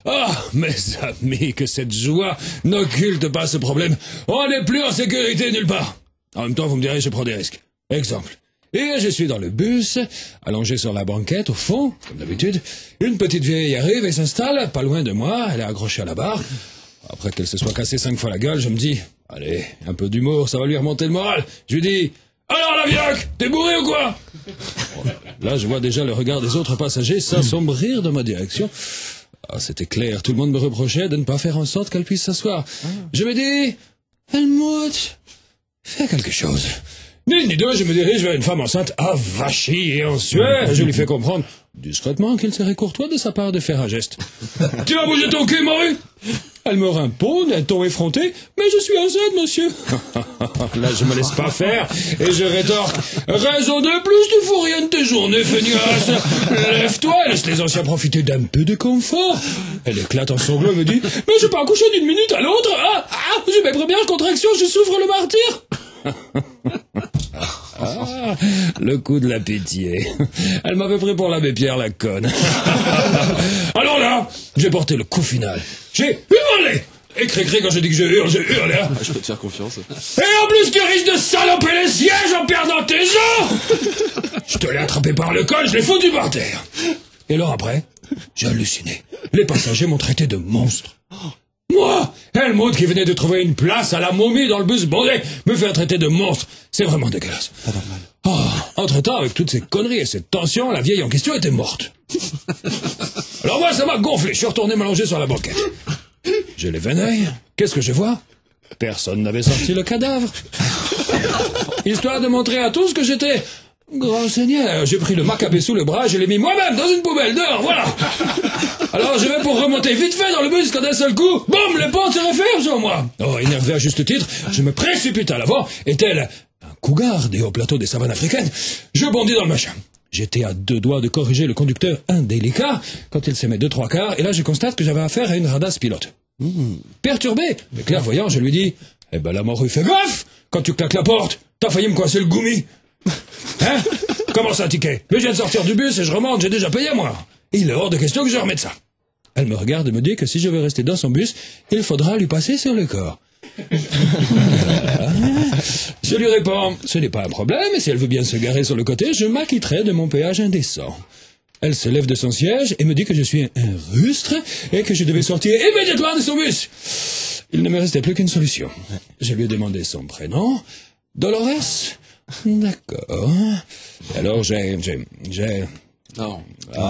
Ah, mes amis, que cette joie n'occulte pas ce problème. On n'est plus en sécurité nulle part. En même temps, vous me direz, je prends des risques. Exemple. Et je suis dans le bus, allongé sur la banquette, au fond, comme d'habitude. Une petite vieille arrive et s'installe, pas loin de moi, elle est accrochée à la barre. Après qu'elle se soit cassée 5 fois la gueule, je me dis, allez, un peu d'humour, ça va lui remonter le moral. Je lui dis, alors la vieille, t'es bourré ou quoi? Là, je vois déjà le regard des autres passagers s'assombrir dans ma direction. Ah, c'était clair, tout le monde me reprochait de ne pas faire en sorte qu'elle puisse s'asseoir. Je me dis, Helmut, fais quelque chose. Ni une ni deux, je me dirige vers une femme enceinte avachie et en sueur. Je lui fais comprendre, discrètement, qu'il serait courtois de sa part de faire un geste. Tu vas bouger ton cul, morue? Elle me répond d'un ton effronté, mais je suis enceinte, monsieur. Là, je me laisse pas faire, et je rétorque, raison de plus, tu fous rien de tes journées, feignasse. Lève-toi et laisse les anciens profiter d'un peu de confort. Elle éclate en sanglots et me dit, mais je peux accoucher d'une minute à l'autre. J'ai mes premières contractions, je souffre le martyr. Le coup de la pitié. Elle m'avait pris pour l'abbé Pierre, la conne. Alors là, j'ai porté le coup final. J'ai hurlé. Et cré-cré, quand je dis que je hurle, j'ai hurlé. Hein. Je peux te faire confiance. Et en plus, tu risques de saloper les sièges en perdant tes os. Je te l'ai attrapé par le col, je l'ai foutu par terre. Et alors après, j'ai halluciné. Les passagers m'ont traité de monstre. Moi, Helmut, qui venait de trouver une place à la momie dans le bus bondé, me faire traiter de monstre. C'est vraiment dégueulasse. Pas normal. Entre-temps, avec toutes ces conneries et cette tension, la vieille en question était morte. Alors moi, ça m'a gonflé. Je suis retourné m'allonger sur la banquette. Je lève un œil. Qu'est-ce que je vois? Personne n'avait sorti le cadavre. Histoire de montrer à tous que j'étais... Grand Seigneur, j'ai pris le macabé sous le bras, je l'ai mis moi-même dans une poubelle, dehors, voilà. Alors je vais pour remonter vite fait dans le bus quand d'un seul coup, boum, les portes se referment sur moi. Oh, énervé à juste titre, je me précipite à l'avant, et tel un cougar des hauts plateaux des savanes africaines, je bondis dans le machin. J'étais à 2 doigts de corriger le conducteur indélicat quand il s'est mis 2-3 quarts, et là je constate que j'avais affaire à une radasse pilote. Perturbé, mais clairvoyant, je lui dis, eh ben la morue, fais gaffe, quand tu claques la porte, t'as failli me coincer le goumi. Hein? Comment ça, ticket? Mais je viens de sortir du bus et je remonte, j'ai déjà payé, moi. Il est hors de question que je remette ça. Elle me regarde et me dit que si je veux rester dans son bus, il faudra lui passer sur le corps. Je lui réponds, ce n'est pas un problème, et si elle veut bien se garer sur le côté, je m'acquitterai de mon péage indécent. Elle se lève de son siège et me dit que je suis un rustre et que je devais sortir immédiatement de son bus. Il ne me restait plus qu'une solution. Je lui ai demandé son prénom, Dolores. D'accord. Alors j'ai... Non.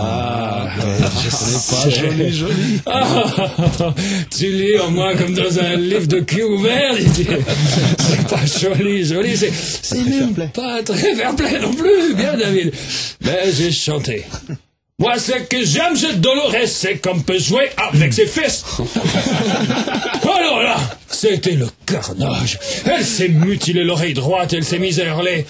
Je sais pas, joli. Tu lis en moi comme dans un livre de cul ouvert, dit-il. C'est pas joli, c'est même pas très fair-play non plus, bien David. Mais j'ai chanté. Moi, ce que j'aime, c'est Dolores, c'est qu'on peut jouer avec ses fils. Alors là, c'était le carnage. Elle s'est mutilée l'oreille droite, elle s'est mise à hurler.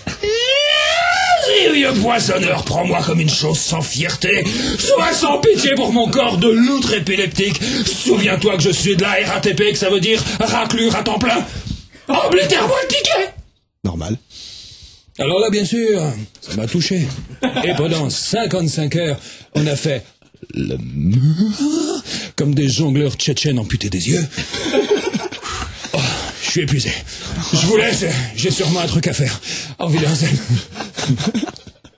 Vieux poissonneur, prends-moi comme une chose sans fierté. Sois sans pitié pour mon corps de loutre épileptique. Souviens-toi que je suis de la RATP, que ça veut dire raclure à temps plein. Oblitère-moi le ticket. Normal. Alors là, bien sûr, ça m'a touché. Et pendant 55 heures, on a fait le comme des jongleurs tchétchènes amputés des yeux. Oh, je suis épuisé. Je vous laisse, j'ai sûrement un truc à faire. Au revoir.